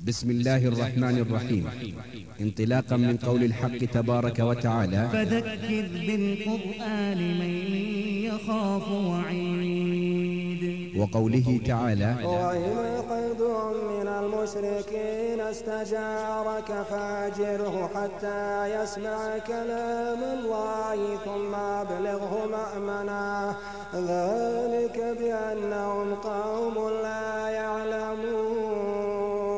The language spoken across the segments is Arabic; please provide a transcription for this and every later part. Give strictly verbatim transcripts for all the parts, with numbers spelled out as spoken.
بسم الله الرحمن الرحيم. انطلاقا من قول الحق تبارك وتعالى: فذكر بالقرآن من يخاف وعيد. وقوله تعالى: وإن قيد من المشركين استجارك فاجره حتى يسمع كلام الله ثم أبلغه مأمنا ذلك بأنهم قوم لا يعلمون.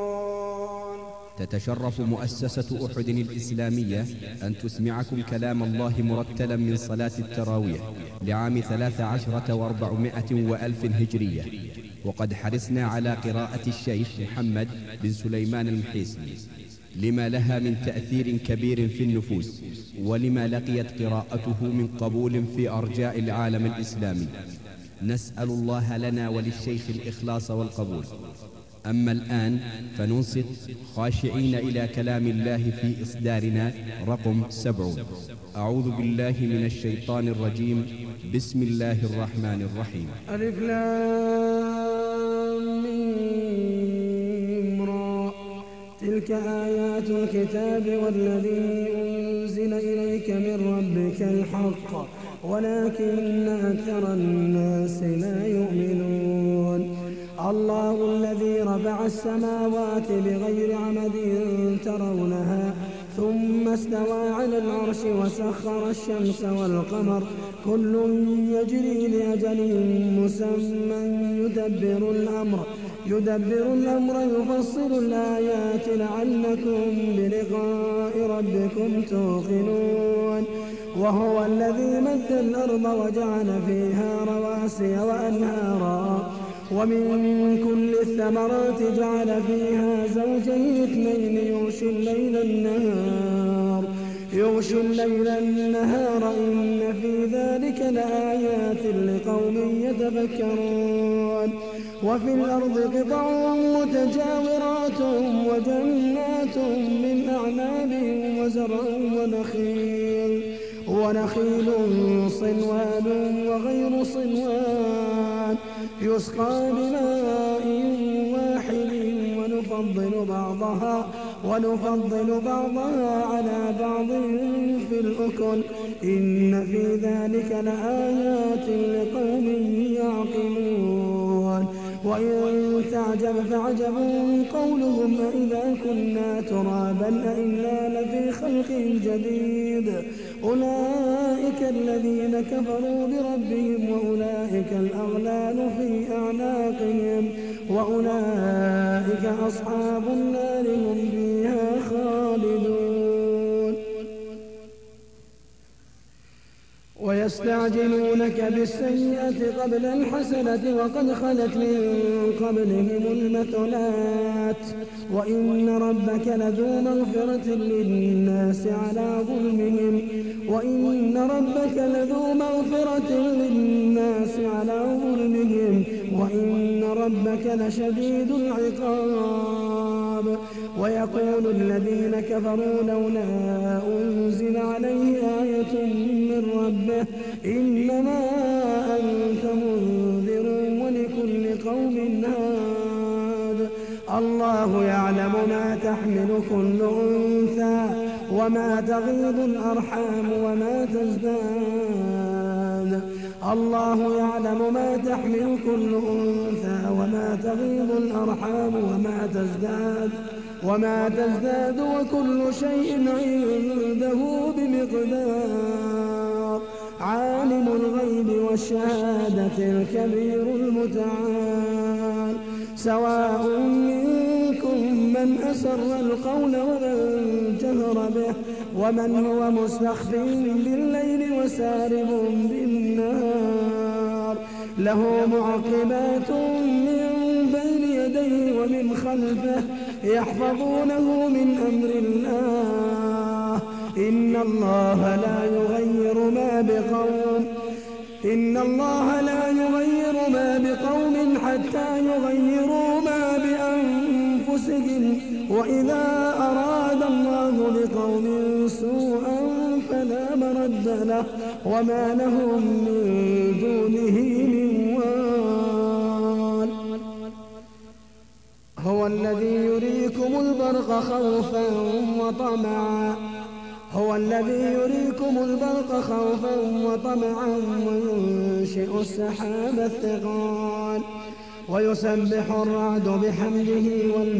تتشرف مؤسسة أحد الإسلامية أن تسمعكم كلام الله مرتلا من صلاة التراويح لعام ثلاث عشرة وأربعمائة وألف هجرية، وقد حرصنا على قراءة الشيخ محمد بن سليمان المحيصي لما لها من تأثير كبير في النفوس، ولما لقيت قراءته من قبول في أرجاء العالم الإسلامي. نسأل الله لنا وللشيخ الإخلاص والقبول. أما الآن فننصت خاشعين إلى كلام الله في إصدارنا رقم سبعون. أعوذ بالله من الشيطان الرجيم. بسم الله الرحمن الرحيم. ألف لام ميم را. تلك آيات الكتاب والذي أنزل إليك من ربك الحق ولكن أكثر الناس لا يؤمنون. الله الذي رفع السماوات بغير عمد ترونها ثم استوى على العرش وسخر الشمس والقمر كل يجري لأجل مسمى يدبر الأمر يدبر الأمر يفصل الآيات لعلكم بلقاء ربكم توقنون. وهو الذي مد الأرض وجعل فيها رواسي وأنهارا ومن كل الثمرات جعل فيها زوجين اثنين يغشي الليل النهار يغشي الليل النهار إن في ذلك لآيات لقوم يتفكرون. وفي الأرض قطع متجاورات وجنات من أعناب وزرع ونخيل ونخيل صنوان وغير صنوان يسقى بماء واحد ونفضل بعضها ونفضل بعضها على بعض في الأكل إن في ذلك لآيات لقوم يعقلون. وإن تعجب فعجب قولهم أإذا كنا ترابا أإنا لفي خلق جديد أولئك الذين كفروا بربهم وأولئك الأغلال في أعناقهم وأولئك أصحاب النار هم فيها خالدون. ويستعجلونك بالسيئة قبل الحسنة وقد خلت من قبلهم المثلات وإن ربك لذو مغفرة للناس على ظلمهم وإن ربك لذو مغفرة للناس على ظلمهم وإن ربك لشديد العقاب. ويقول الذين كفروا لولا أنزل عليه آية من ربه إنما أنت منذر ولكل قوم هاد. الله يعلم ما تحمل كل أنثى وما تغيض الأرحام وما تزداد. الله يعلم ما تحمل كل أنثى وما تغيض الأرحام وما تزداد وما تزداد وكل شيء عنده بمقدار. عالم الغيب والشهادة الكبير المتعال. سواء منكم من أسر القول ومن جهر به ومن هو مستخف بالليل وسارب بالنهار له معقبات من بين يديه ومن خلفه يحفظونه من أمر الله إن الله لا يغير ما بقوم إن الله لا يغير ما بقوم حتى يغيروا ما بأنفسهم وإذا أراد الله بقوم سوءا فلا مرد له وما لهم من دونه من وال. هو هو الذي يريكم البرق خوفا وطمعا هو الذي يريكم البرق خوفا وطمعا وينشئ السحاب الثقال ويسبح الرعد بحمده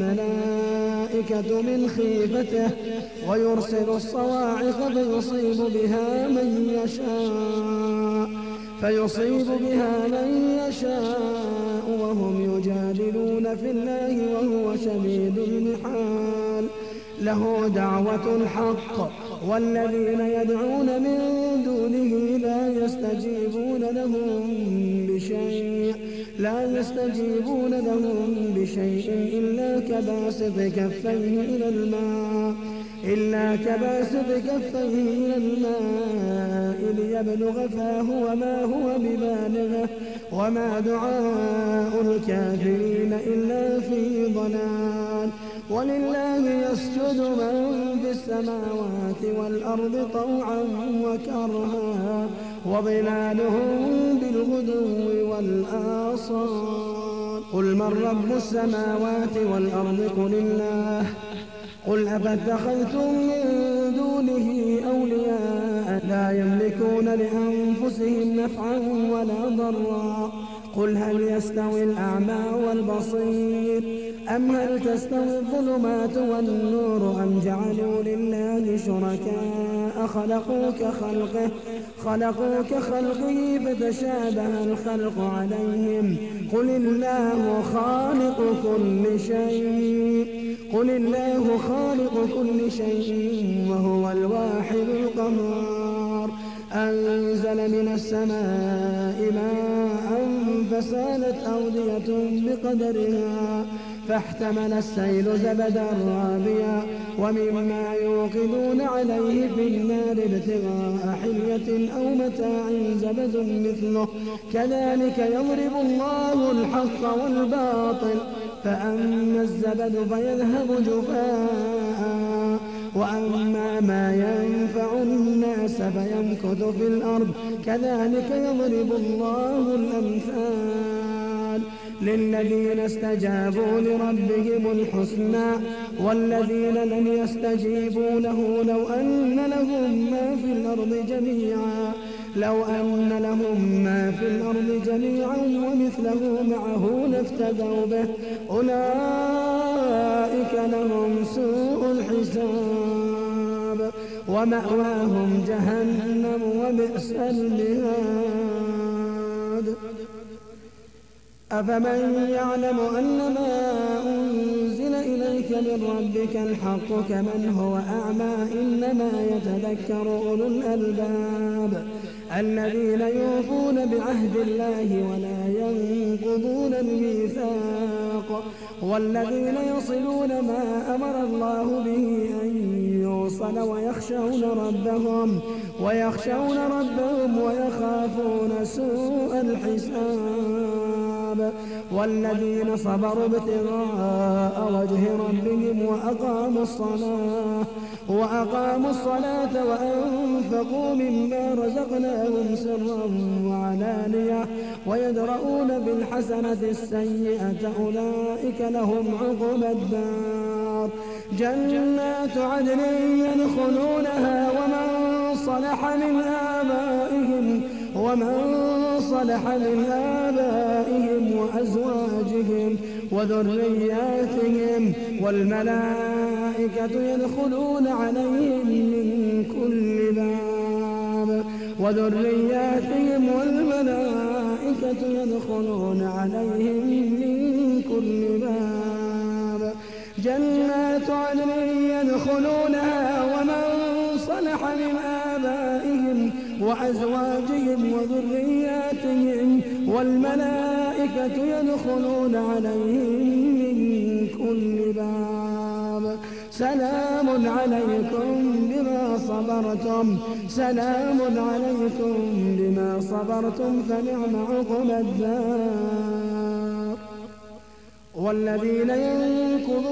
والملائكة من خيفته ويرسل الصواعق فيصيب بها من يشاء فيصيب بها من يشاء وهم يجادلون في الله وهو شديد المحال له دعوة الحق والذين يدعون من دونه لا يستجيبون لهم بشيء لا يستجيبون لهم بشيء إلا كباسط كفيه إلى الماء إلا كباسط كفيه إلى الماء ليبلغ فاه وما هو ببالغه وما دعاء الكافرين إلا في ضلال ولله يسجد من في السماوات والأرض طوعا وكرها وظلالهم بالغدو والآصال قل من رب السماوات والأرض قل الله قل أفاتخذتم من دونه أولياء لا يملكون لأنفسهم نفعا ولا ضرا قل هل يستوي الأعمى والبصير أم هل تستوي الظلمات والنور أم جعلوا لله شركاء خلقوا كخلقه خلقوا كخلقه فتشابه الخلق عليهم قل الله خالق كل شيء قل الله خالق كل شيء وهو الواحد القهار أنزل من السماء ماء فسالت أودية بقدرها فاحتمل السيل زبدا رابيا ومما يوقدون عليه في النار ابتغاء حلية أو متاع زبد مثله كذلك يضرب الله الحق والباطل فأما الزبد فيذهب جفاء وأما ما ينفع الناس فيمكث في الأرض كذلك يضرب الله الأمثال للذين استجابوا لربهم الحسنى والذين لم يستجيبوا له لو أن لهم ما في الأرض جميعا لو أن لهم ما في الأرض جميعا ومثله معه لافتدوا به أولئك لهم سوء الحساب ومأواهم جهنم وبئس المهاد أفمن يعلم أن ما أنزل إليك من ربك الحق كمن هو أعمى إنما يتذكر أولو الألباب الذين يوفون بعهد الله ولا ينقضون الميثاق والذين يصلون ما أمر الله به أن يوصل ويخشون ربهم ويخشون ربهم ويخافون سوء الحساب والذين صبروا ابتغاء وجه ربهم وأقاموا الصلاة وأقاموا الصلاة وأنفقوا مما رزقناهم سرا وعلانية ويدرؤون بالحسنة السيئة أولئك لهم عقبى الدار جنات عدن يدخلونها ومن صلح من آبائهم ومن صلح من آبائهم وأزواجهم وذرياتهم والملائكة يدخلون عليهم من كل باب وذرياتهم والملائكة يدخلون عليهم من كل باب جنات عدن يدخلونها ومن صلح من آبائهم وأزواجهم وذرياتهم والملائكة يدخلون عليهم من كل باب سلام عليكم بما صبرتم سلام عليكم بما صبرتم فنعم عقبى الدار والذين ينقضون عهد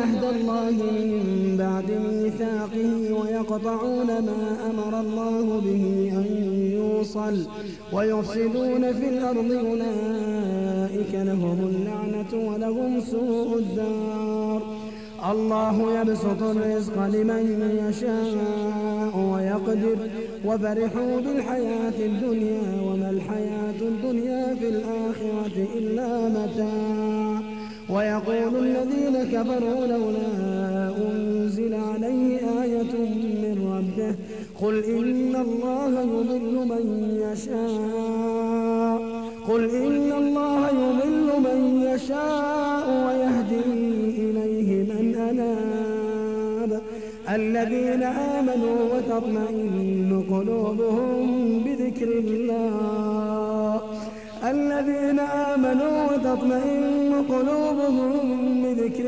عهد الله من بعد ميثاقه ويقطعون ما أمر الله به أن يوصل ويفسدون في الأرض أولئك لهم اللعنة ولهم سوء الدار. الله يبسط الرزق لمن يشاء ويقدر وفرحوا بالحياة الدنيا وما الحياة الدنيا في الآخرة إلا متاع. ويقول الذين كفروا لولا أنزل عليه آية من ربه قل إن الله يضل من يشاء قل إن الله يضل من يشاء ويهدي إليه من أناب. الذين آمنوا وتطمئن قلوبهم بذكر الله الذين آمنوا وتطمئن قلوبهم بذكر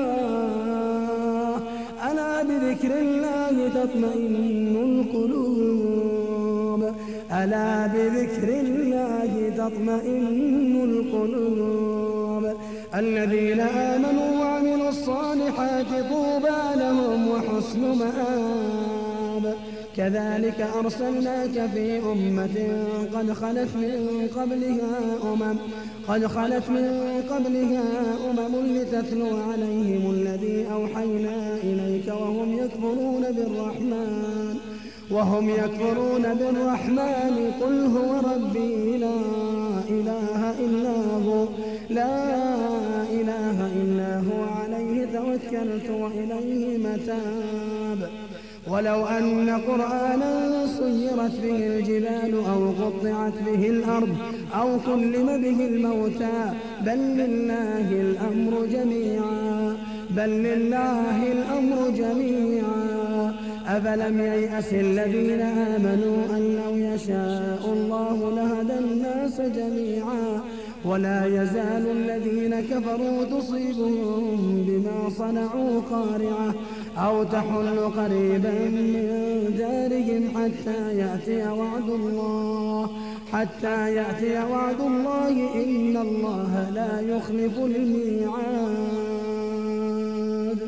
الله ألا بذكر الله تطمئن القلوب ألا بذكر الله تطمئن القلوب. الذين آمنوا وعملوا الصالحات طوبى لهم وحسن مآب. كذلك أرسلناك في أمة قد خلت من قبلها أمم قد خلت من قبلها أمم لتتلو عليهم الذي أوحينا إليك وهم يكفرون بالرحمن وهم يكفرون بالرحمن قل هو ربي لا إله إلا هو لا إله إلا هو عليه توكلت وإليه متاب. ولو أن قرآنا سيرت به الجبال أو قطعت به الأرض أو كلم به الموتى بل لله الأمر جميعا بل لله الأمر جميعا. أفلم ييأس الذين آمنوا أن لو يشاء الله لهدى الناس جميعا ولا يزال الذين كفروا تصيبهم بما صنعوا قارعة أو تحل قريبا من دارهم حتى يأتي وعد الله حتى يأتي وعد الله إن الله لا يخلف الميعاد.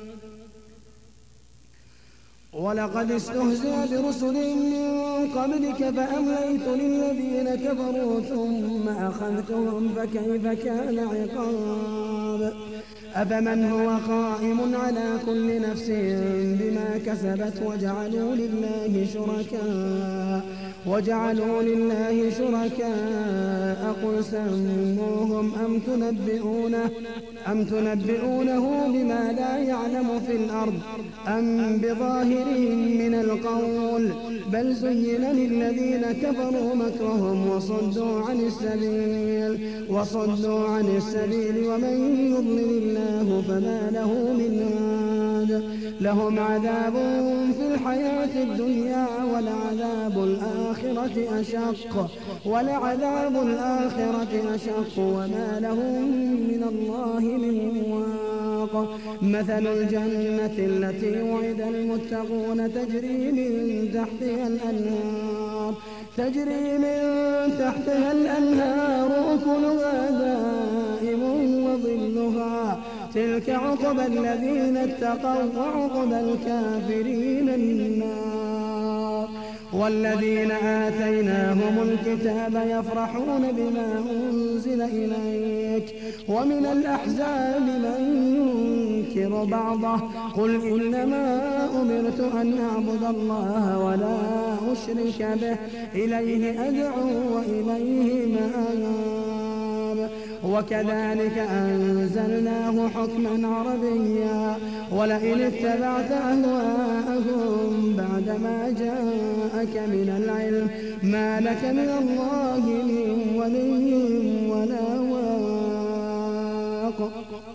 ولقد استهزئ برسل من قبلك فأمليت للذين كفروا ثم أخذتهم فكيف كان عقاب. أفمن هو قائم على كل نفس بما كسبت وجعلوا لله شركاء وجعلوا لله شركاء قل سموهم أم تنبئونه أم تنبئونه بما لا يعلم في الأرض أم بظاهر من القول بل زين للذين كفروا مكرهم وصدوا عن السبيل وصدوا عن السبيل ومن يضلل الله فما له من هاد. لهم عذاب في الحياة الدنيا ولعذاب الآخرة أشق ولعذاب الآخرة أشق وما لهم من الله من واق. مثل الجنة التي وعد المتقون تجري من تحتها الأنهار تجري من تحتها الأنهار أكلها دائم وظلها تلك عقبى الذين اتقوا وعقبى الكافرين النار. والذين آتيناهم الكتاب يفرحون بما أنزل إليك ومن الأحزاب من ينكر بعضه قل إنما أمرت أن أعبد الله ولا أشرك به إليه أدعو وإليه مآب. وكذلك أنزلناه حكما عربيا ولئن اتبعت أهواءهم بعدما جاءك من العلم ما لك من الله من ولي ولا واق.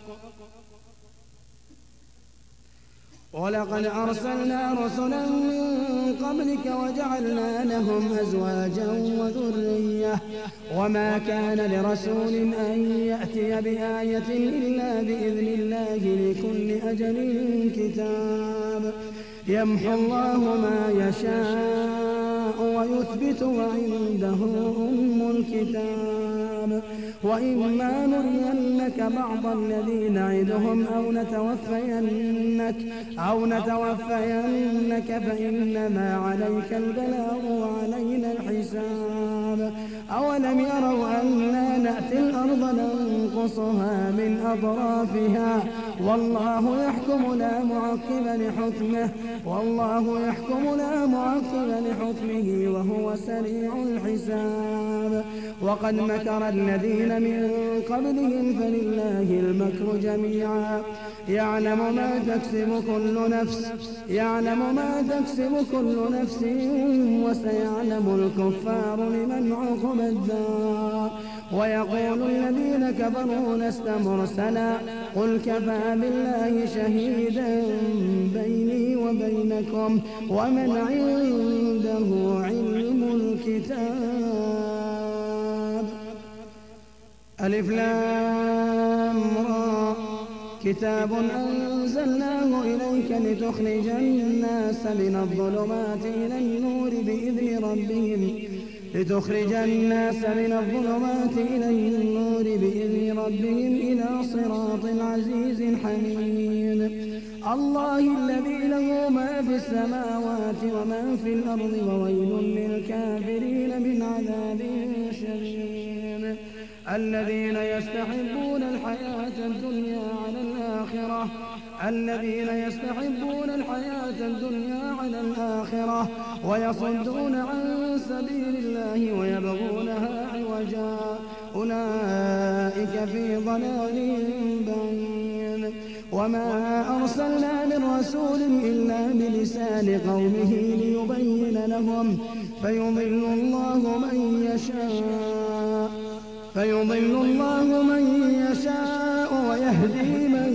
ولقد أرسلنا رسلا من قبلك وجعلنا لهم أزواجا وذرية وما كان لرسول أن يأتي بآية إلا بإذن الله لكل أجل كتاب. يمحو الله ما يشاء ويثبت وعنده أم الكتاب. وإما نرينك بعض الذي نعدهم أو نتوفينك أو نتوفينك فإنما عليك البلاغ وعلينا الحساب. أولم يروا أنا نأتي الأرض ننقصها من أطرافها والله يحكم لا معقب لحكمه والله يحكم لا معقب لحكمه وهو سريع الحساب. وقد مكر الذين من قبلهم فلله المكر جميعا يعلم ما تكسب كل نفس يعلم ما تكسب كل نفس وسيعلم الكفار لمن عقب الدار. ويقول الذين كفروا لست مرسلا قل كفى بالله شهيدا بيني وبينكم ومن عنده علم الكتاب. ألف لام را كتاب أنزلناه إليك لتخرج الناس من الظلمات إلى النور بإذن ربهم لتخرج الناس من الظلمات إلى النور بإذن ربهم إلى صراط العزيز الحميد. الله الذي له ما في السماوات وما في الأرض وويل للكافرين من عذاب شديد. الذين يستحبون الحياة الدنيا على الآخرة الذين يستحبون الحياة الدنيا على الآخرة ويصدون عن سبيل الله ويبغونها عوجا أولئك في ضلال بعيد. وما أرسلنا من رسول إلا بلسان قومه ليبين لهم فيضل الله من يشاء فيضل الله من يشاء ويهدي من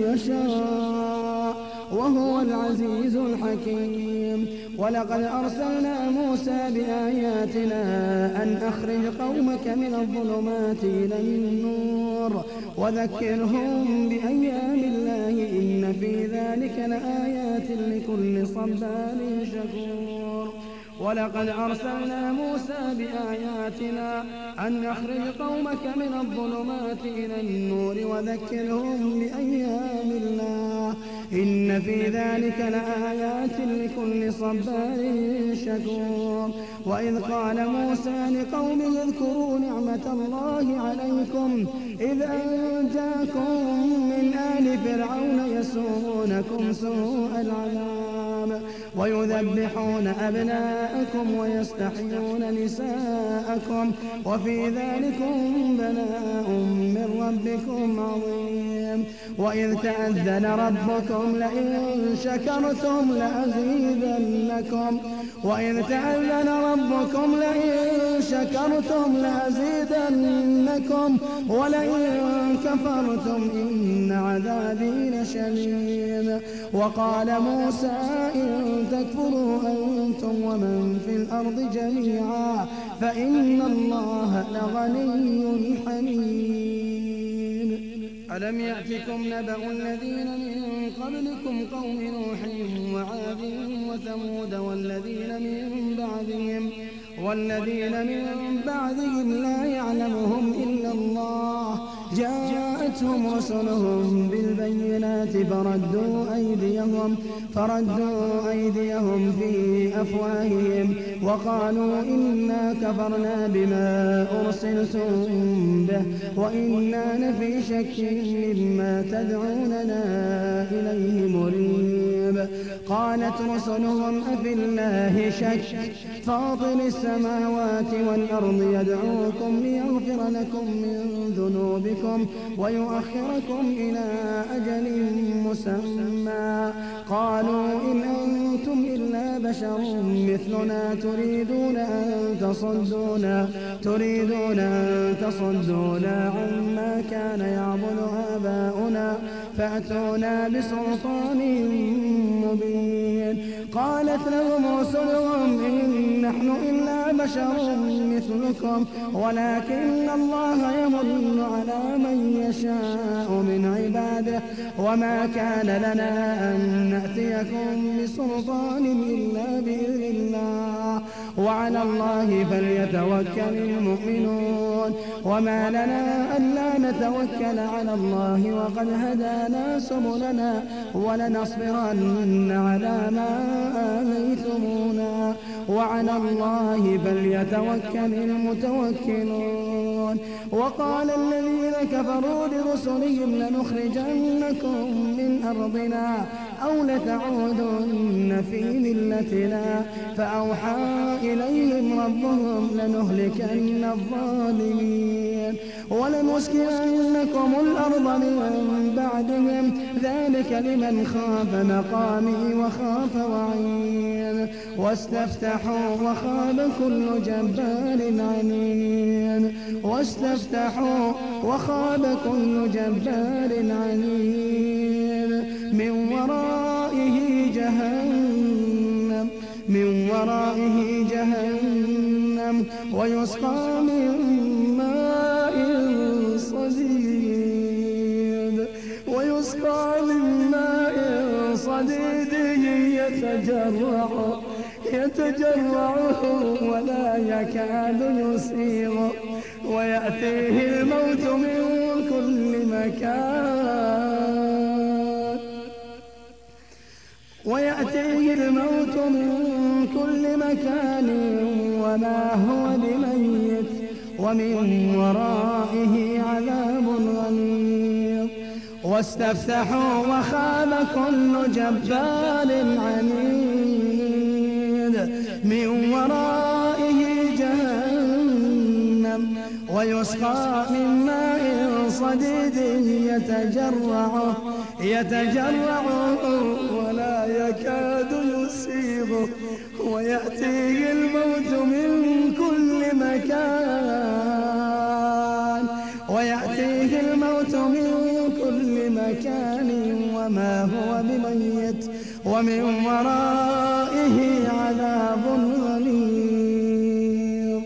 يشاء وهو العزيز الحكيم. ولقد أرسلنا موسى بآياتنا أن أخرج قومك من الظلمات إلى النور وذكرهم بأيام الله إن في ذلك لآيات لكل صبار شكور. ولقد أرسلنا موسى بآياتنا أن أخرج قومك من الظلمات إلى النور وذكرهم بأيام الله إن في ذلك لآيات لكل صبار شكور. وإذ قال موسى لقومه اذكروا نعمة الله عليكم إذ أنجاكم من آل فرعون يسومونكم سوء العذاب ويذبحون أبناءكم ويستحيون نساءكم وفي ذلكم بلاء من ربكم عظيم. وإذ تأذن ربكم لئن شكرتم لأزيدنكم وإذ تأذن ربكم لئن شكرتم لأزيدنكم ولئن كفرتم إن عذابي لشديد. وقال موسى إن تكفروا أنتم ومن في الأرض جميعا فإن الله لغني حميد. ألم يأتكم نبأ الذين من قبلكم قوم نوح وعاد وثمود والذين من بعدهم والذين من بعدهم لا يعلمهم إلا الله جاءتهم رسلهم بالبينات فردوا أيديهم فردوا أيديهم في أفواههم وقالوا إنا كفرنا بما أرسلتم به وإنا لفي شك مما تدعوننا إليه مريب. قالت رسلهم أفي الله شك فاطر السماوات والأرض يدعوكم ليغفر لكم من ذنوبكم ويؤخركم إلى أجل مسمى. قالوا إن أنتم إلا بشر مثلنا تريدون أن تصدونا تريدون أن تصدونا عما كان يعبد آباؤنا فأتونا بسلطان مبين. قالت لهم رسلهم إن نحن إلا بشر مثلكم ولكن الله يمن على من يشاء من عباده وما كان لنا أن نأتيكم بسلطان إلا بإذن الله وعلى الله فليتوكل المؤمنون. وما لنا ألا نتوكل على الله وقد هدانا سبلنا ولنصبرن على ما آذيتمونا وعلى الله فليتوكل المتوكلون. وقال الذين كفروا لرسلهم لنخرجنكم من أرضنا أو لتعودن في ملتنا فأوحى إليهم ربهم لنهلكن الظالمين ولنسكننكم الأرض من بعدهم ذلك لمن خاف مقامي وخاف وعين. واستفتحوا وخاب كل جبار عنيد واستفتحوا وخاب كل جبار عنيد من ورائه جهنم من ورائه جهنم ويسقى من ماء صديد ويسقى من ماء صديد يتجرعه يتجرعه ولا يكاد يسيغه ويأتيه الموت من كل مكان ويأتيه الموت من كل مكان وما هو بميت ومن ورائه عذاب غليظ. واستفتحوا وخاب كل جبار عنيد من ورائه جهنم ويسقى من ماء صديد يتجرعه يتجرعه ولا يكاد يسيغه ويأتيه الموت من كل مكان ويأتيه الموت من كل مكان وما هو بميت ومن ورائه عذاب غليظ.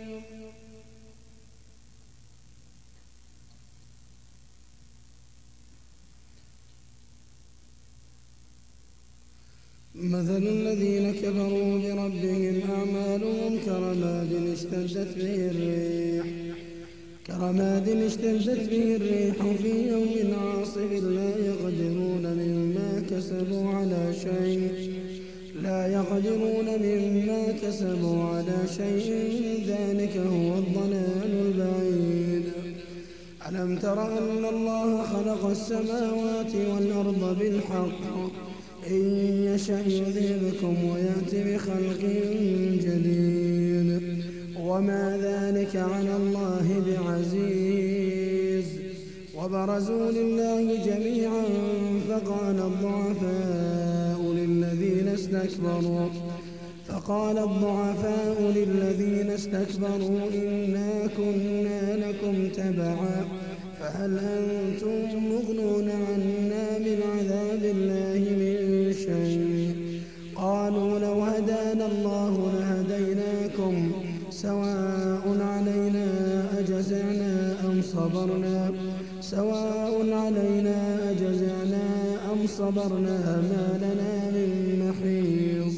مثل الذين كفروا بربهم أعمالهم كرماد اشتدت به الريح كرماد اشتدت به الريح في يوم عاصف لا يقدرون مما كسبوا على شيء لا يقدرون مما كسبوا على شيء ذلك هو الضلال البعيد. ألم تر أن الله خلق السماوات والأرض بالحق إن يشأ يذهبكم ويأتي بخلق جديد وما ذلك على الله بعزيز. وبرزوا لله جميعا فقال الضعفاء للذين استكبروا فقال الضعفاء للذين استكبروا إنا كنا لكم تبعا فهل أنتم مغنون عنا من عذاب الله من شيء. قالوا لو هدانا الله لهديناكم سواء علينا أجزعنا أم صبرنا سواء علينا أجزعنا أم صبرنا ما لنا من محيص.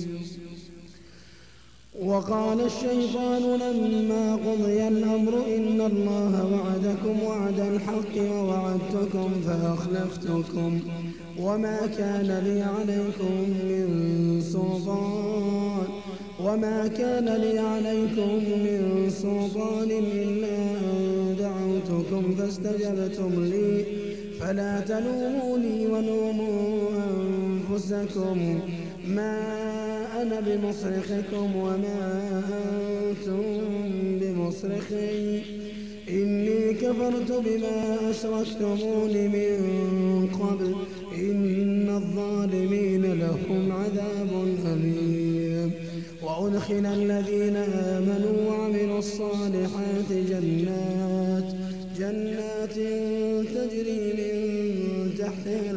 وقال الشيطان لما قضي الأمر إن الله وعدكم وعد الحق ووعدتكم فأخلفتكم وما كان لي عليكم من سلطان وما كان لي عليكم من سلطان إلا أن دعوتكم فاستجبتم لي فلا تلوموني ولوموا أنفسكم ما أنا بمصرخكم وما أنتم بمصرخي إني كفرت بما أشركتمون من قبل إن الظالمين لهم عذاب أليم. وأدخل الذين آمنوا وعملوا الصالحات جنات جنات تجري من تحتها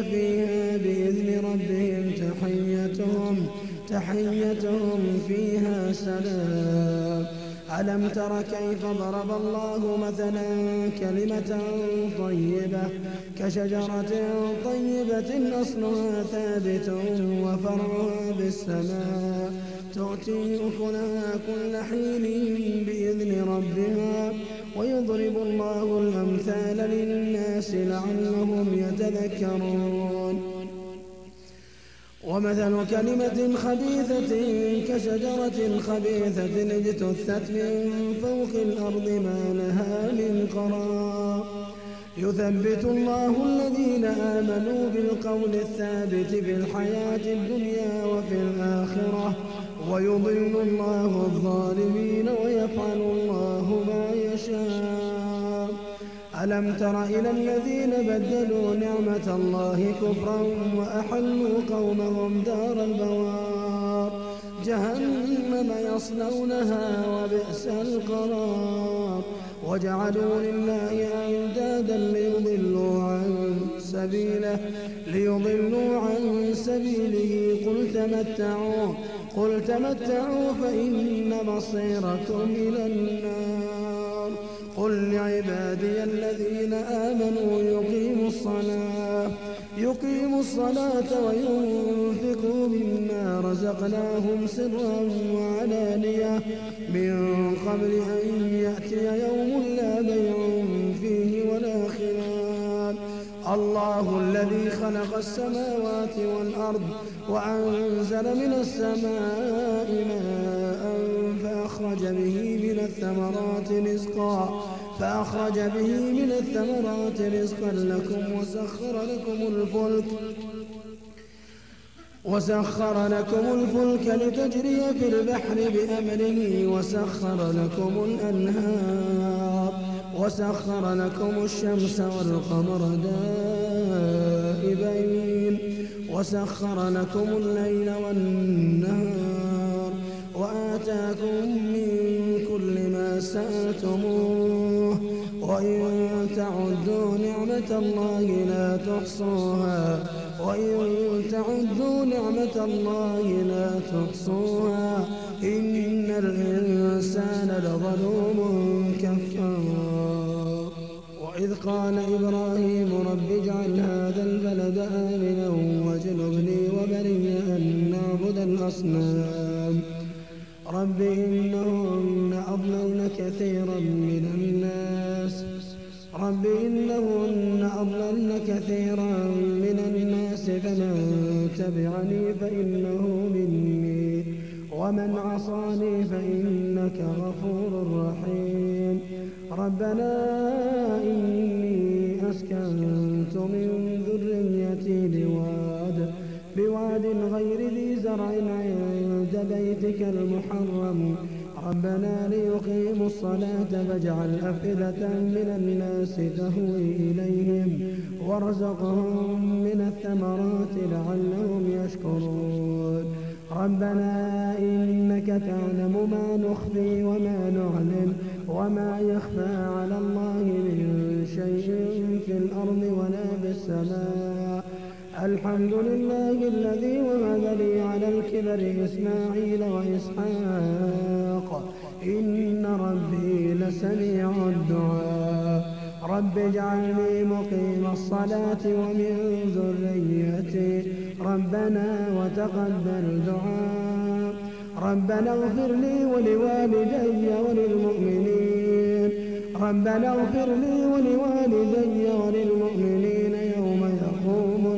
فيها بإذن ربهم تحيتهم تحيتهم فيها سلام. ألم تر كيف ضرب الله مثلا كلمة طيبة كشجرة طيبة أصلها ثابت وفرعها بالسماء تؤتي أكلها كل حين بإذن ربها ويضرب الله الأمثال للناس لعلهم يتذكرون. ومثل كلمة خبيثة كشجرة خبيثة اجتثت من فوق الأرض ما لها من قرار يثبت الله الذين آمنوا بالقول الثابت في الحياة الدنيا وفي الآخرة ويضل الله الظالمين ويفعل الله ما يشاء. ألم تر إلى الذين بدلوا نعمة الله كفرا وأحلوا قومهم دار البوار جهنم يصلونها وبئس القرار وجعلوا لله أندادا ليضلوا عن سبيله ليضلوا عن سبيله قل تمتعوا قل تمتعوا فإن مصيركم إلى النار. قل لعبادي الذين آمنوا يقيموا الصلاة يقيموا الصلاة وينفقوا مما رزقناهم سرا وعلانية من قبل أن يأتي يوم لا بيع فيه ولا خلال. الله الذي خلق السماوات والأرض وأنزل من السماء ماء فأخرج به من الثمرات رزقا فأخرج به من الثمرات رزقا لكم وسخر لكم الفلك وسخر لكم الفلك لتجري في البحر بأمره وسخر لكم الأنهار وسخر لكم الشمس والقمر دائبين وسخر لكم الليل والنهار وآتاكم من كل ما سألتموه وإن تعدوا نعمة الله لا تحصوها وإن تعدوا نعمة الله لا تحصوها إن الإنسان لظلوم كفار. وإذ قال إبراهيم رب اجعل هذا البلد آمنا واجنبني وبني أن نعبد الأصنام رب إنهن أضللن كثيرا من الناس رب إنهن أضللن كثيرا من الناس فمن تبعني فإنه مني ومن عصاني فإنك غفور رحيم. ربنا إني أسكنت من ذريتي بواد بواد غير ذي زرع عند بيتك المحرم ربنا ليقيموا الصلاة فاجعل أفئدة من الناس تهوي إليهم وارزقهم من الثمرات لعلهم يشكرون. ربنا إنك تعلم ما نخفي وما نعلن وما يخفى على الله من شيء في الأرض ولا في السماء. الحمد لله الذي وهب لي على الكبر إسماعيل وإسحاق إن ربي لسميع الدعاء. رب اجعلني مقيم الصلاة ومن ذريتي ربنا وتقبل دعاء. ربنا اغفر لي ولوالدي وللمؤمنين ربنا اغفر لي ولوالدي وللمؤمنين يوم يقوم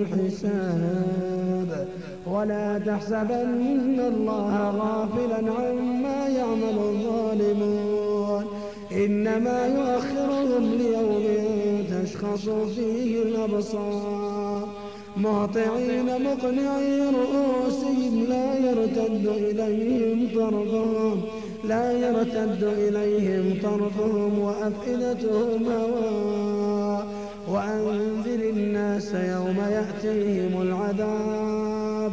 الحساب. ولا تحسبن الله غافلا عما يعمل الظالمون إنما يؤخرهم ليوم تشخص فيه الأبصار مهطعين مقنعي رؤوسهم لا يرتد إليهم طرفهم لا يرتد إليهم طرفهم وأفئدتهم هواء. وأنذر الناس يوم يأتيهم العذاب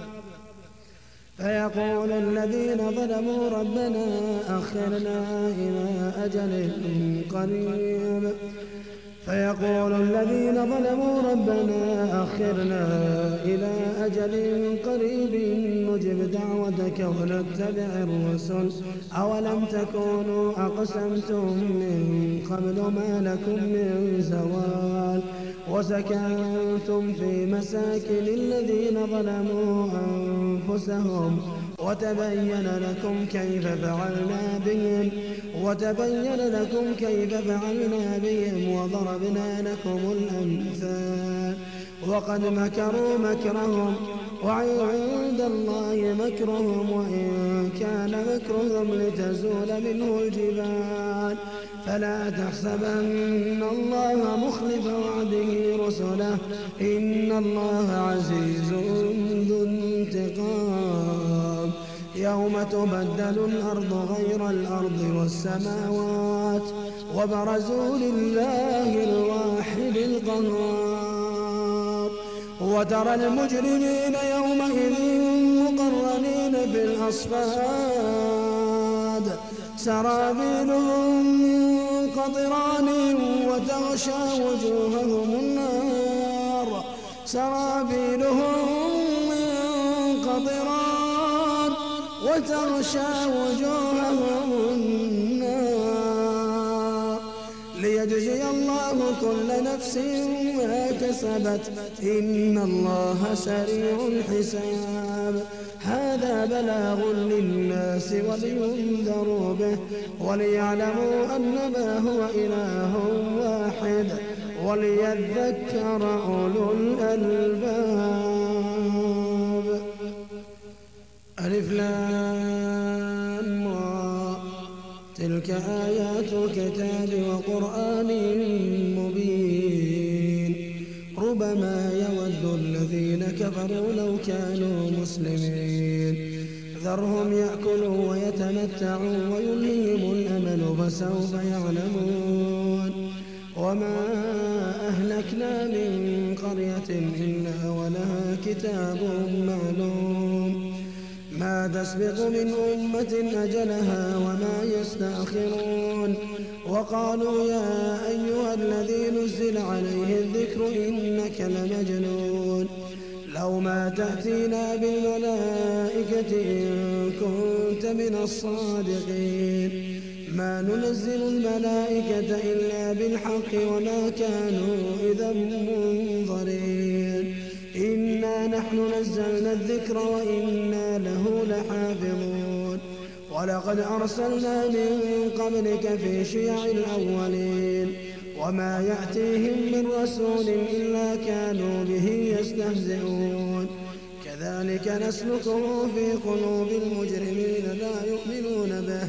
فيقول الذين ظلموا ربنا أخرنا إلى أجل قريب فيقول الذين ظلموا ربنا أخرنا إلى أجل قريب نجب دعوتك ونتبع الرسل أولم تكونوا أقسمتم من قبل ما لكم من زوال وسكنتم في مساكن الذين ظلموا أنفسهم وتبين لكم كيف فعلنا بهم وتبين لكم كيف فعلنا بهم وضربنا لكم الأمثال وقد مكروا مكرهم وعند الله مكرهم وإن كان مكرهم لتزول منه الجبال فلا تحسبن الله مخلف وعده رسله إن الله عزيز ذو انتقام يوم تبدل الأرض غير الأرض والسماوات وبرزوا لله الواحد القهار وترى المجرمين يومئذ مقرنين في الأصفاد سرابيلهم من قطران وتغشى وجوههم النار سرابيلهم من قطران وتغشى وجوههم النار ليجزي الله كل نفس ما كسبت إن الله سريع الحساب هذا بلاغ للناس ولينذروا به وليعلموا أنما هو إله واحد وليذكر أولو الألباب ألف لام را تلك آيات الكتاب وقرآن مبين ربما يود الذين كفروا لو كانوا مسلمين ذرهم يأكلوا ويتمتعوا ويلههم الأمل فسوف يعلمون وما أهلكنا من قرية إلا ولها كتاب معلوم ما تسبق من أمة أجلها وما يستأخرون وقالوا يا أيها الذي نزل عليه الذكر إنك لمجنون لو ما تأتينا بالملائكة إن كنت من الصادقين ما ننزل الملائكة إلا بالحق وما كانوا إذا منظرين إنا نحن نزلنا الذكر وإنا له لحافظون ولقد أرسلنا من قبلك في شيع الأولين وما يأتيهم من رسول إلا كانوا به يستهزئون كذلك نسلكه في قلوب المجرمين لا يؤمنون به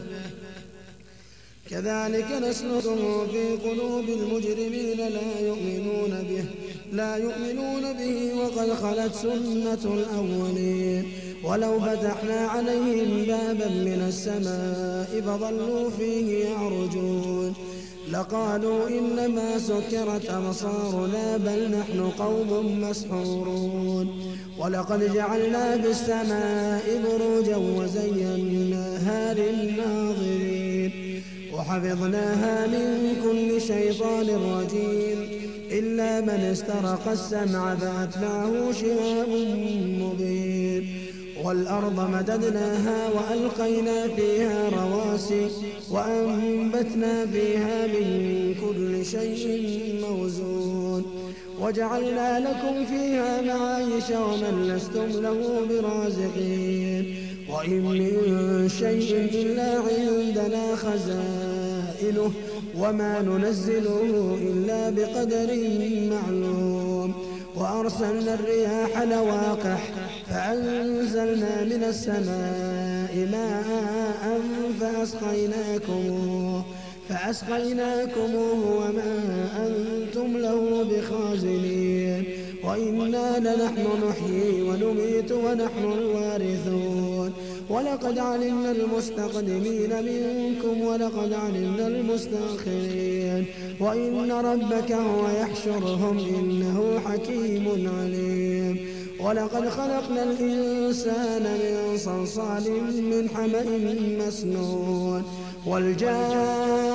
كذلك نسلكه في قلوب المجرمين لا يؤمنون به لا يؤمنون به وقد خلت سنة الأولين ولو فتحنا عليهم بابا من السماء فظلوا فيه يعرجون لقالوا إنما سكرت أبصارنا بل نحن قوم مسحورون ولقد جعلنا بالسماء بروجا وزيناها للناظرين وحفظناها من كل شيطان رجيم إلا من استرق السمع فأتبعه شهاب مبين والأرض مددناها وألقينا فيها رواسي وأنبتنا فيها من كل شيء موزون وجعلنا لكم فيها معايش ومن لستم له برازقين وإن من شيء إلا عندنا خزائنه وما ننزله إلا بقدر معلوم وأرسلنا الرياح لواقح فأنزلنا من السماء ماء فأسقيناكموه فأسقيناكموه وما أنتم له بخازنين وإنا لنحن نحيي ونميت ونحن الوارثون ولقد علمنا المستقدمين منكم ولقد علمنا المستأخرين وإن ربك هو يحشرهم إنه حكيم عليم ولقد خلقنا الإنسان من صلصال من حمأ مسنون والجان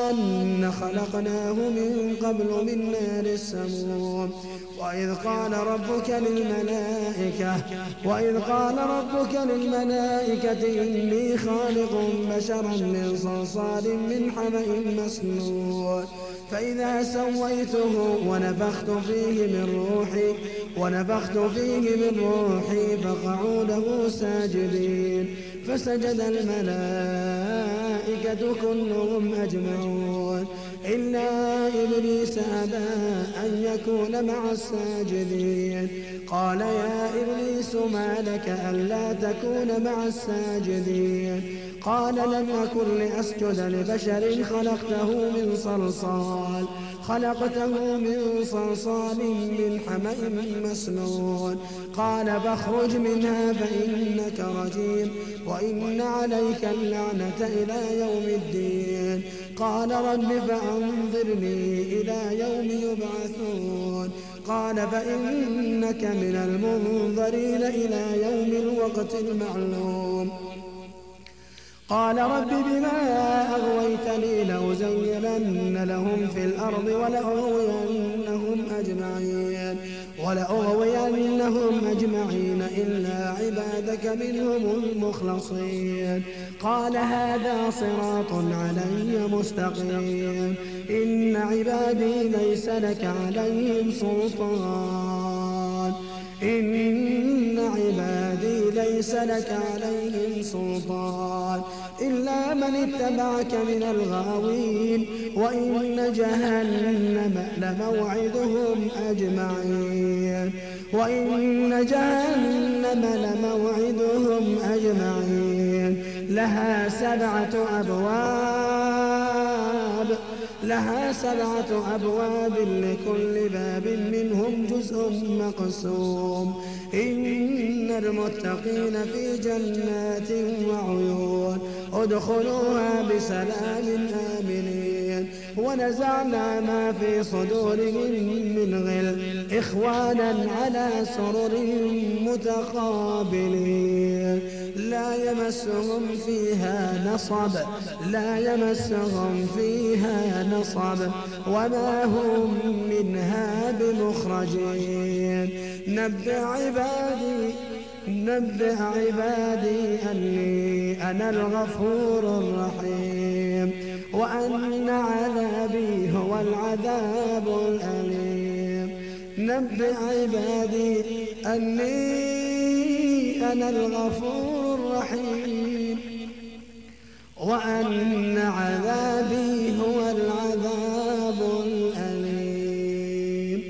الجان خلقناه من قبل من نار السموم وإذ قال ربك للملائكة وإذ قال ربك للملائكة إني خالق بشرا من صلصال من حمأ مسنون فإذا سويته ونفخت فيه من روحي ونفخت فيه من روحي فقعوا له ساجدين فسجد الملائكة كلهم أجمعون إلا إبليس أبى أن يكون مع الساجدين قال يا إبليس ما لك ألا تكون مع الساجدين قال لم أكن لأسجد لبشر خلقته من صلصال خلقته من صلصال من حمأ مسنون قال فاخرج منها فإنك رجيم وإن عليك اللعنة إلى يوم الدين قال رب فأنظرني إلى يوم يبعثون قال فإنك من المنظرين إلى يوم الوقت المعلوم قال رب بما أغويتني لأزينن لهم في الأرض ولأغوينهم أجمعين ولأغوينهم أجمعين إلا عبادك منهم المخلصين قال هذا صراط علي مستقيم إن عبادي ليس لك عليهم سلطان إن عبادي ليس لك عليهم سلطان إلا من اتبعك من الغاوين وإن جهنم لموعدهم أجمعين وإن جهنم لموعدهم أجمعين لها سبعة أبواب لها سبعة أبواب لكل باب منهم جزء مقسوم إن المتقين في جنات وعيون ادخلوها بسلام آمنين ونزعنا ما في صدورهم من غل إخوانا على سرر متقابلين لا يمسهم فيها نصب لا يمسهم فيها نصب وما هم منها بمخرجين نبئ عبادي نبئ عبادي أني أنا الغفور الرحيم وأن عذابي هو العذاب الأليم نبئ عبادي أني أنا الغفور الرحيم وأن عذابي هو العذاب الأليم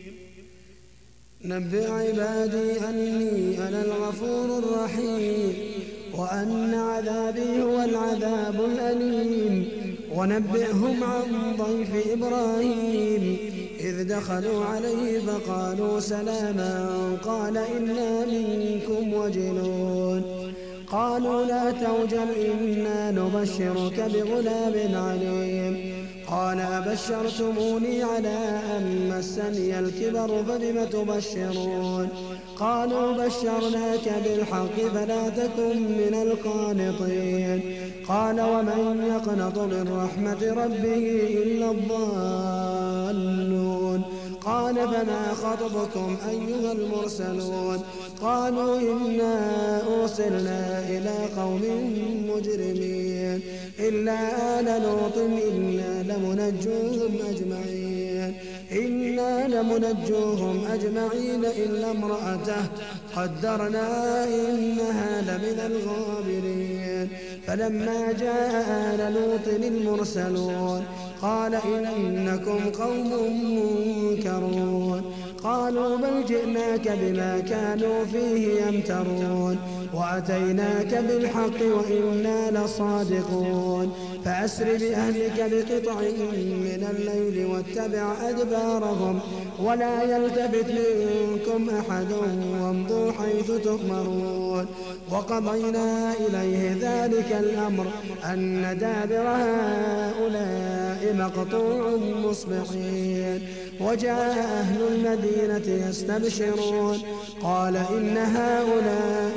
نبئ عبادي أني أنا الغفور الرحيم وأن عذابي هو العذاب الأليم ونبئهم عن ضيف إبراهيم إذ دخلوا عليه فقالوا سلاما قال إنا منكم وجلون قالوا لا توجل إنا نبشرك بغلام عليم قال أبشرتموني على أن مسني الكبر فبم تبشرون قالوا بشرناك بالحق فلا تكن من القانطين قال ومن يقنط من رحمة ربه إلا الضالون قال فما خطبكم أيها المرسلون قالوا إنا أرسلنا إلى قوم مجرمين إلا آل لوط إنا لمنجوهم أجمعين إنا لمنجوهم أجمعين إلا امرأته قدرنا إنها لمن الغابرين فلما جاء آل لوط المرسلون قال إنكم قوم منكرون قالوا بل جئناك بما كانوا فيه يمترون وأتيناك بالحق وإنا لصادقون فأسر بأهلك بقطع من الليل واتبع أدبارهم ولا يلتفت منكم أحد وامضوا حيث تؤمرون وقضينا إليه ذلك الأمر أن دابر هؤلاء مقطوع مصبحين وجاء أهل المدينة يستبشرون قال إن هؤلاء ضيفي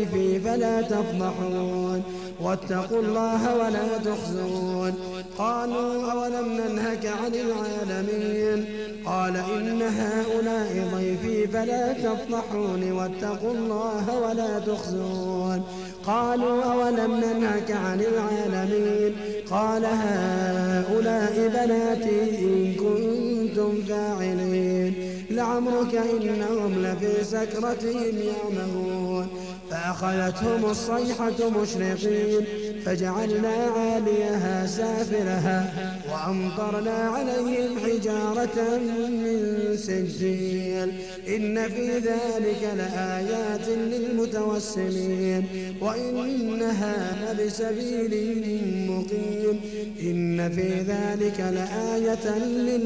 ضيفي فلا تفضحون واتقوا الله ولا تخزون قالوا أولم ننهك عن العالمين قال إن هؤلاء ضيفي فلا تفضحون واتقوا الله ولا تخزون قالوا أولم ننهك عن العالمين قال هؤلاء بناتي إن كنتم فاعلين لعمرك إنهم لفي سكرتهم يعمهون فأخذتهم الصيحة مشرقين فجعلنا عاليها سافلها وأمطرنا عليهم حجارة من سجيل إن في ذلك لآيات للمتوسمين وإنها لبسبيل مقيم إن في ذلك لآية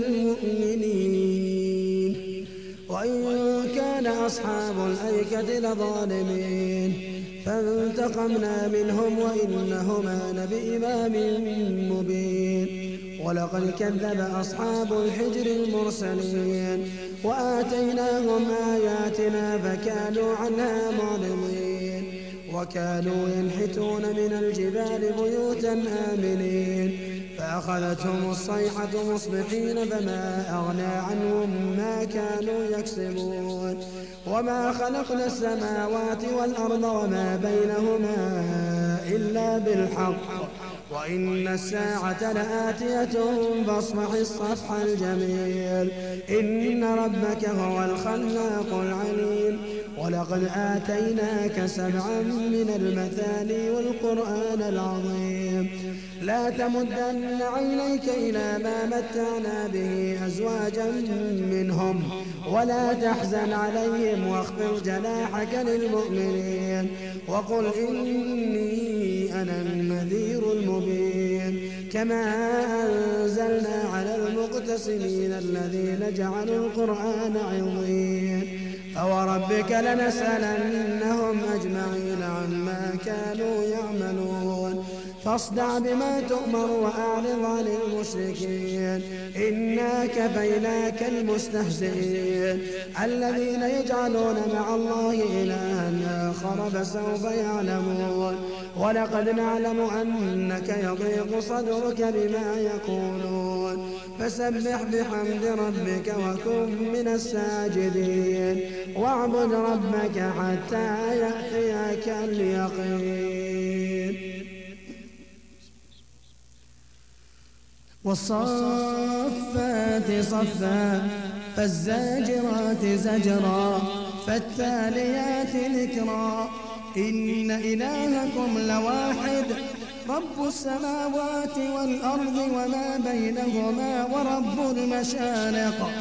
للمؤمنين وإن كان أصحاب الأيكة لظالمين فانتقمنا منهم وإنهما لبإمام مبين ولقد كذب أصحاب الحجر المرسلين وآتيناهم آياتنا فكانوا عنها معرضين وكانوا ينحتون من الجبال بيوتا آمنين فأخذتهم الصيحة مصبحين فما أغنى عنهم ما كانوا يكسبون وما خلقنا السماوات والأرض وما بينهما إلا بالحق وإن الساعة لآتية فاصفح الصفح الجميل إن ربك هو الخلاق العليم ولقد آتيناك سبعا من المثاني والقرآن العظيم لا تمدن عينيك إلى ما متعنا به أزواجا منهم ولا تحزن عليهم واخفض جناحك للمؤمنين وقل إني أنا النذير المبين كما أنزلنا على المقتسمين الذين جعلوا القرآن عظيم فوربك لنسألنهم أجمعين عما كانوا يعملون فاصدع بما تؤمر وأعرض عن المشركين إنا كفيناك المستهزئين الذين يجعلون مع الله إلها آخر فسوف يعلمون ولقد نعلم أنك يضيق صدرك بما يقولون فسبح بحمد ربك وكن من الساجدين واعبد ربك حتى يأتيك اليقين والصفات صفا فالزاجرات زجرا فالتاليات ذكرا إن إلهكم لواحد رب السماوات والأرض وما بينهما ورب المشارق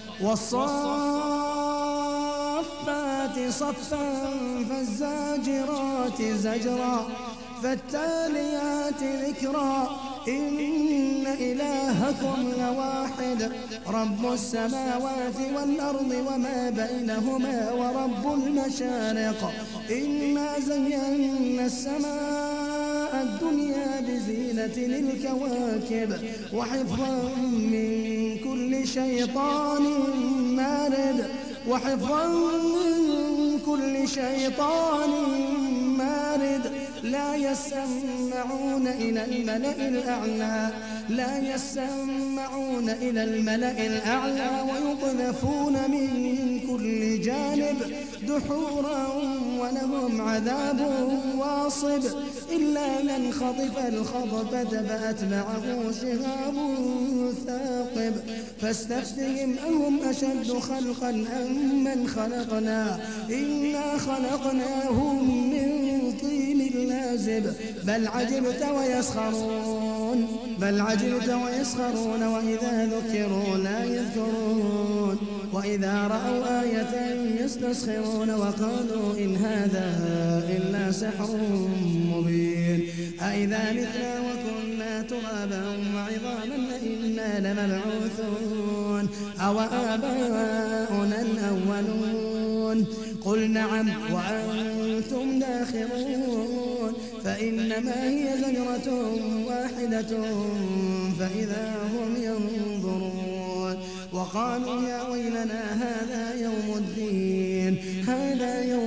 والصفات صفا فالزاجرات زجرا فالتاليات ذكرا إن إلهكم لواحد رب السماوات والأرض وما بينهما ورب المشارق إنا زينا السماء الدنيا بزينة للكواكب وحفظا من كل شيطان مارد وحفظا من كل شيطان مارد لا يسمعون إلى الملأ الأعلى لا يسمعون إلى الملأ الأعلى ويقذفون من كل جانب دحورا ولهم عذاب واصب إلا من خطف الخطفة فأتبعه شهاب ثاقب فاستفتهم أهم أشد خلقا أم من خلقنا إنا خلقناهم من طين لازب بل عجبت ويسخرون بل عجبت ويسخرون وإذا ذكروا لا يذكرون وإذا رأوا آية يستسخرون وقالوا إن هذا إلا سحر مبين أإذا متنا وكنا ترابا وعظاما إنا لمبعوثون أو آباؤنا الأولون قل نعم وأنتم داخرون فإنما هي زجرة واحدة فإذا هم ينظرون وقالوا يا ويلنا هذا يوم الدين هذا يوم الفصل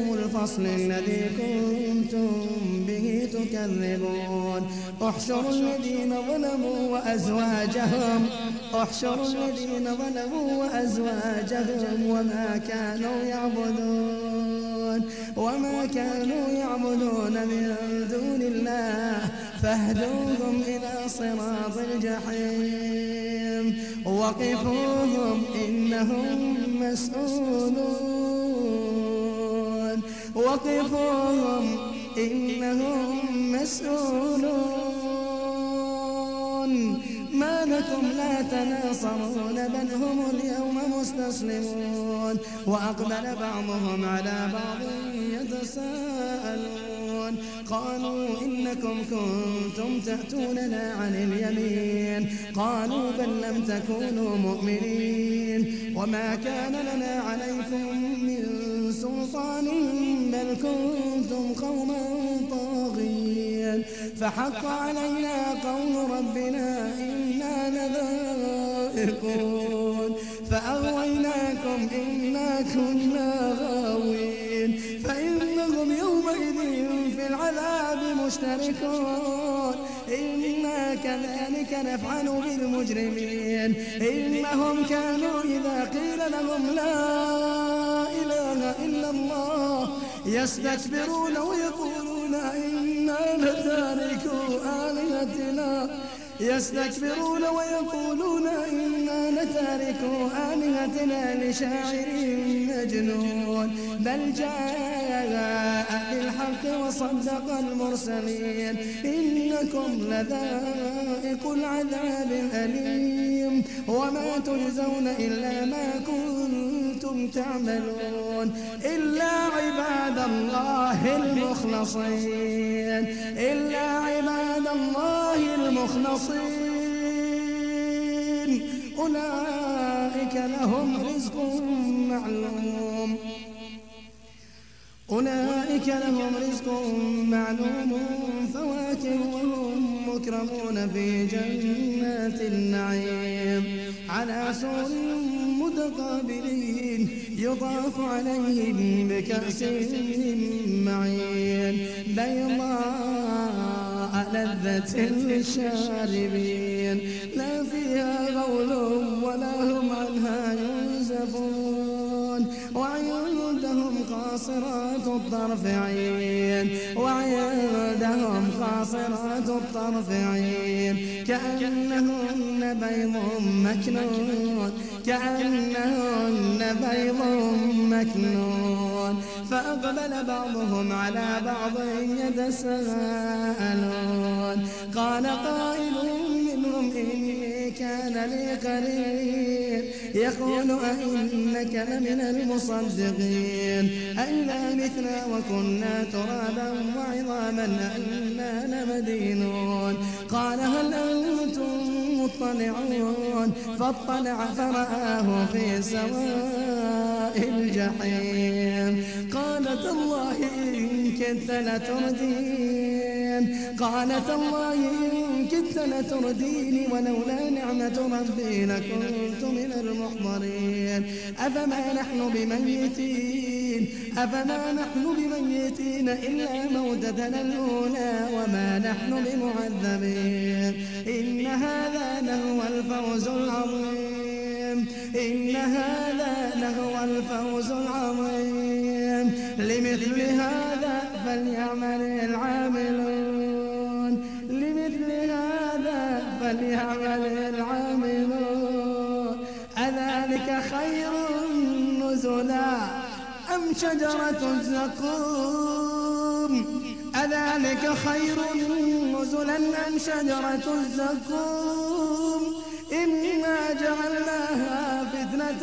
الفصل الذي كنتم به تكذبون احشروا الذين ظلموا وأزواجهم احشروا الذين ظلموا وأزواجهم وما كانوا يعبدون وما كانوا يعبدون من دون الله فاهدوهم إلى صراط الجحيم وقفوهم إنهم مسؤولون وقفوهم إنهم مسؤولون ما لكم لا تناصرون بل هم اليوم مستسلمون وأقبل بعضهم على بعض يتساءلون قالوا إنكم كنتم تأتوننا عن اليمين قالوا بل لم تكونوا مؤمنين وما كان لنا عليكم من سلطان بل كنتم قوما طاغين فحق علينا قول ربنا إنا لذائقون فأغويناكم إنا كنا غاوين فإنهم يومئذ في العذاب مشتركون إنا كذلك نفعل بالمجرمين إنهم كانوا إذا قيل لهم لا إله إلا الله يستكبرون ويقولون إنا لتاركو آلهتنا يستكبرون ويقولون إنا لتاركو آلهتنا لشاعر مجنون بل جاء بالحق وصدق المرسلين إنكم لذائق العذاب الأليم وما تجزون إلا ما كنتم تعملون إلا عباد الله المخلصين إلا عباد الله المخلصين أولئك لهم رزق معلوم أولئك لهم رزق معلوم فواكه وهم مكرمون في جنات النعيم على سرر متقابلين يطاف عليهم بكأس من معين بيضاء لذة للشاربين لا فيها غول ولا هم عنها ينزفون وعندهم قاصرات الطرف عين وعندهم قاصرات الطرف عين كأنهن بيض مكنون كأنهن بيض مكنون فأقبل بعضهم على بعض يتساءلون قال قائل منهم إني كان لي قرين يقول أئنك لمن المصدقين أئذا متنا وكنا ترابا وعظاما أئنا لمدينون قال هل أنتم مطلعون فاطلع فرآه في سواء الجحيم قال تالله إن كدت لتردين قال تالله إن كدت لترديني ولولا نعمة ربي لكنت من المحضرين أفما نحن بميتين أفما نحن بميتين إلا موتتنا الأولى وما نحن بمعذبين إن هذا لهو الفوز العظيم إن هذا لهو الفوز العظيم لمثل هذا فليعمل العاملون لمثل هذا فليعمل العاملون أذلك خير نزلا أم شجرة الزقوم أذلك خير نزلا أم شجرة الزقوم إنا جعلناها فتنة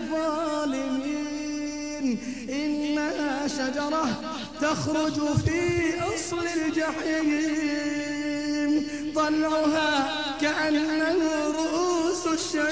للظالمين إنها شجرة تخرج في أصل الجحيم طلعها كأنه رؤوس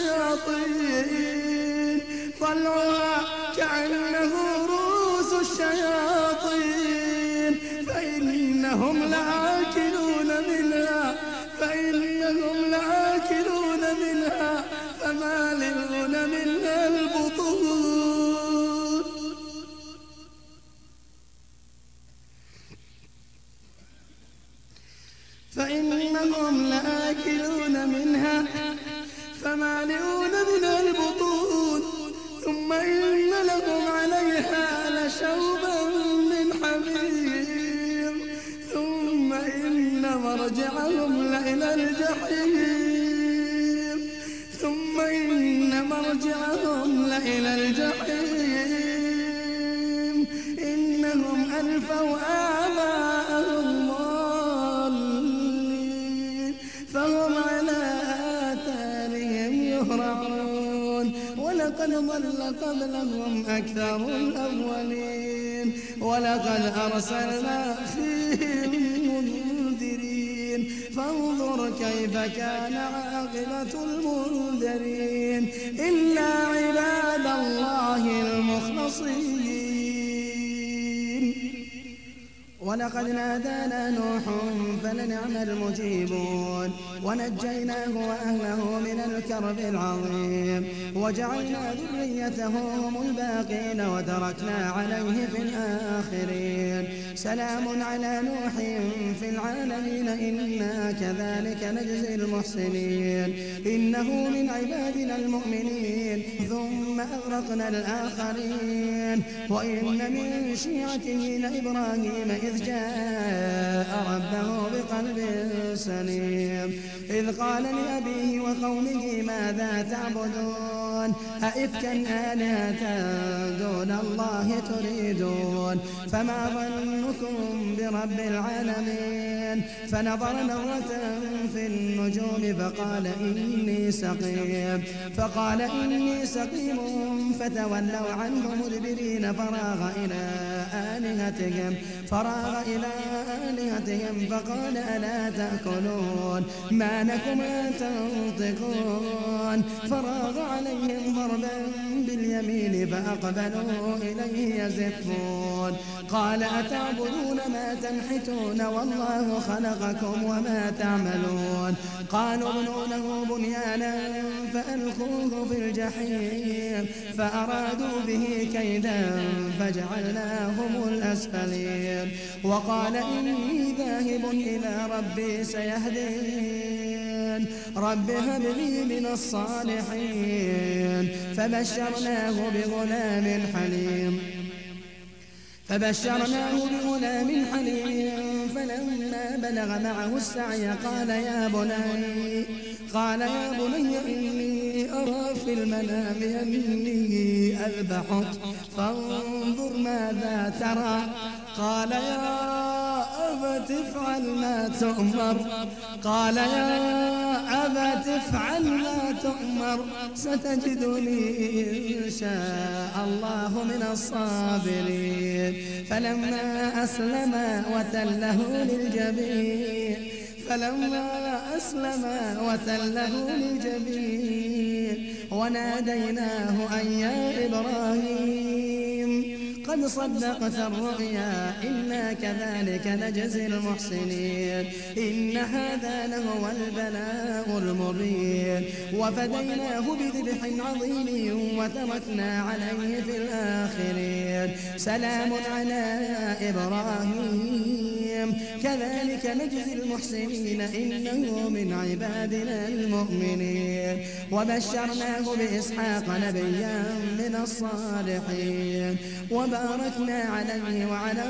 الشياطين طلعها كأنه رؤوس الشياطين فإنهم لآكلون منها فإنهم لآكلون منها فمالئون منها البطون لآكلون منها فمالئون منها البطون ثم إن لهم عليها لشوبا من حميم ثم إن مرجعهم لإلى الجحيم ثم إن مرجعهم لإلى الجحيم إنهم ألفوا آباءهم ضالين فهم على آثارهم يهرعون ولقد ضل قبلهم أكثر الأولين ولقد أرسلنا فيهم منذرين فانظر كيف كان عاقبة المنذرين إلا عباد الله المخلصين. ولقد نادانا نوح فلنعم المجيبون ونجيناه وأهله من الكرب العظيم وجعلنا ذريته هم الباقين وتركنا عليه في الآخرين سلام على نوح في العالمين إنا كذلك نجزي المحسنين إنه من عبادنا المؤمنين ثم أغرقنا الآخرين وإن من شيعته لإبراهيم إذ جاء ربه بقلب سليم إذ قال لأبيه وقومه ماذا تعبدون أئفكا آلهة دون الله تريدون فما ظنكم برب العالمين فنظر نظرة في النجوم فقال إني سقيم فقال إني سقيم فتولوا عنه مدبرين فراغ إلى آلهتهم فراغ إلى آلهتهم فقال ألا تأكلون ما لكما تنطقون فراغ عليهم ضربا باليمين فأقبلوا إليه يزفون قال أتعبدون ما تنحتون والله خلقكم وما تعملون قالوا ابنوا له بنيانا فألقوه في الجحيم فأرادوا به كيدا فجعلناهم الأسفلين وقال إني ذاهب إلى ربي سيهدين رب هب لي من الصالحين فبشرناه بغلام حليم فبشرناه بغلام حليم فلما بلغ معه السعي قال يا بني قال يا بني إني أرى في المنام أني أذبحك فانظر ماذا ترى قال يا أبت افعل ما تؤمر قال يا أبت افعل ما تؤمر ستجدني إن شاء الله من الصابرين فلما أسلما وتله للجبين فلما أسلما وتله للجبين وناديناه أن يا إبراهيم قد صدقت الرؤيا إنا كذلك نجزي المحسنين إن هذا لهو البلاء المبين وفديناه بذبح عظيم وتركنا عليه في الآخرين سلام على إبراهيم كذلك نجزي المحسنين إنه من عبادنا المؤمنين وبشرناه بإسحاق نبيا من الصالحين وباركنا عليه وعلى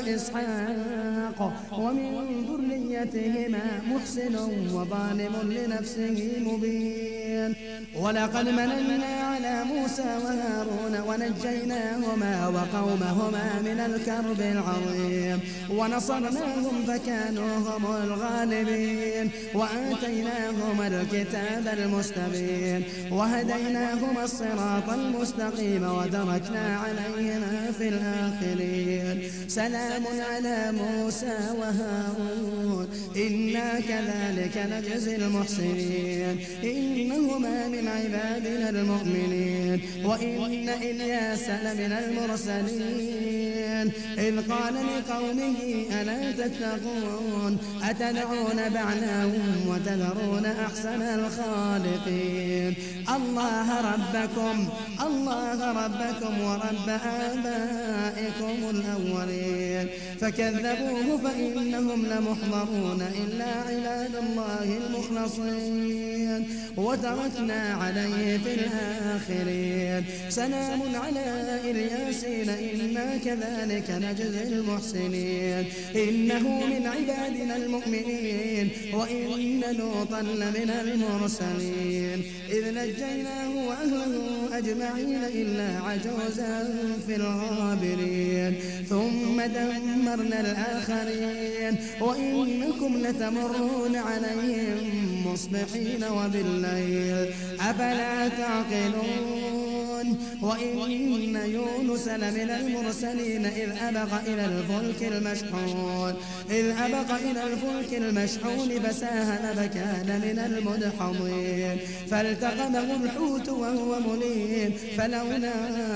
إسحاق ومن ذريتهما محسن وظالم لنفسه مبين ولقد مننا على موسى وهارون ونجيناهما وقومهما من الكرب العظيم ونصرناهم فكانوا هم الغالبين وآتيناهما الكتاب المستبين وهديناهما الصراط المستقيم وتركنا عليهما في الآخرين سلام على موسى وهارون إنا كذلك نجزي المحسنين إنهما من عبادنا المؤمنين وإن إلياس لمن المرسلين إذ قال لقومه ألا تتقون أتدعون بعلا وتذرون أحسن الخالقين الله ربكم الله ربكم ورب آبائكم الأولين فكذبوه فإنهم لمحضرون إلا عباد الله المخلصين وتركنا عليه في الآخرين سلام على إلياسين إنا كذلك نجزي المحسنين إنه من عبادنا المؤمنين وإن لوطا لمن المرسلين إذ نجيناه وأهله أجمعين إلا عجوزا في الغابرين ثم دمرنا الآخرين وإنكم لتمرون عليهم مصبحين وبالليل أفلا تعقلون وإن يونس لمن المرسلين إذ أبق إلى الفلك المشحون إذ أبق إلى الفلك المشحون فساهم فكان من المدحضين فالتقمه الحوت وهو مليم فلولا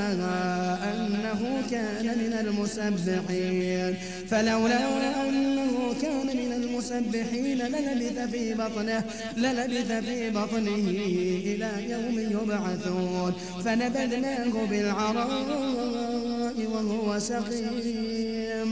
أنه كان من المسبحين فلولا أنه كان من المسبحين للبث في بطنه للبث في بطنه إلى يوم يبعثون فنبذناه بالعراء وهو سقيم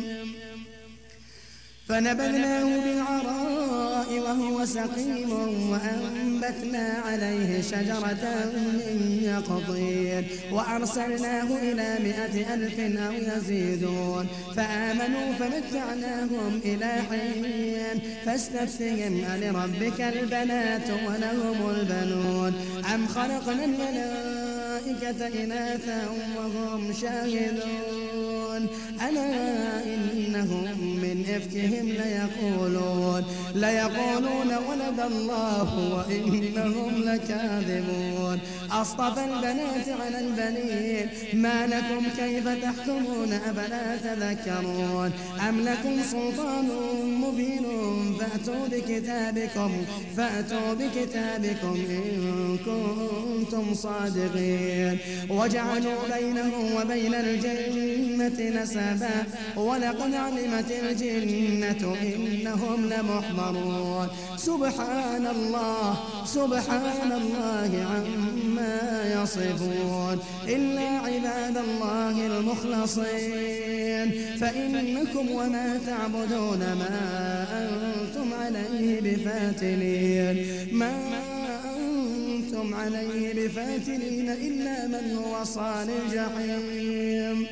فنبذناه بالعراء وهو سقيم وأنبتنا عليه شجرة من يقطين وأرسلناه إلى مائة ألف أو يزيدون فآمنوا فمتعناهم إلى حين فاستفتهم ألربك البنات ولهم البنون أم خلقنا الملائكة إناثا وهم شاهدون ألا إنهم من إفكهم ليقولون ليقولون ولد الله وإنهم لكاذبون أصطفى البنات على البنين ما لكم كيف تحكمون أفلا تذكرون أم لكم سلطان مبين فأتوا بكتابكم فأتوا بكتابكم إن كنتم صادقين وجعلوا بينه وبين الجنة نسبا ولقد علمت الجنة إنهم لمحضرون سبحان الله سبحان الله عما يصفون إلا عباد الله المخلصين فإنكم وما تعبدون ما أنتم عليه بفاتنين ما أنتم عليه بفاتنين إلا من هو صال الجحيم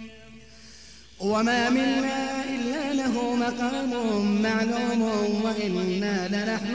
وما منا إلا له مقام معلوم وإنا لنحن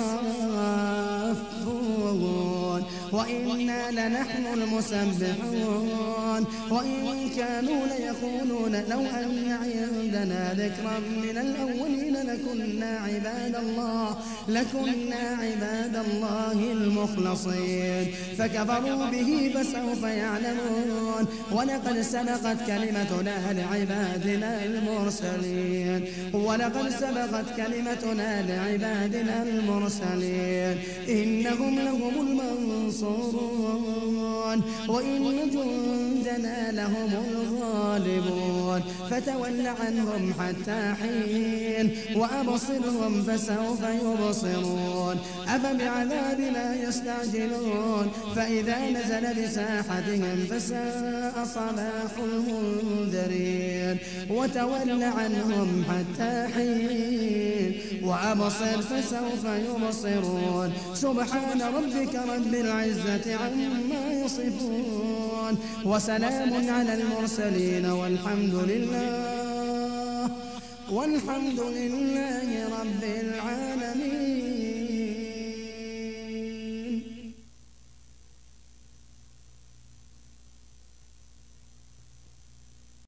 الصافون وإنا لنحن المسبحون وإن كانوا ليقولون لو أن عندنا ذكرا من الأولين لكنا عباد الله لكنا عباد الله المخلصين فكفروا به فسوف يعلمون ولقد سبقت كلمتنا لعبادنا المرسلين ولقد سبقت كلمتنا لعبادنا المرسلين إنهم لهم المنصورون وإن جندنا لهم الغالبون فتول عنهم حتى حين وأبصرهم فسوف يبصرون أفبعذابنا يستعجلون فإذا نزل بساحتهم فساء صباح المنذرين وتول عنهم حتى حين وأبصر فسوف يبصرون سبحان ربك رب العزة عما يصفون وسلام على المرسلين والحمد لله والحمد لله رب العالمين.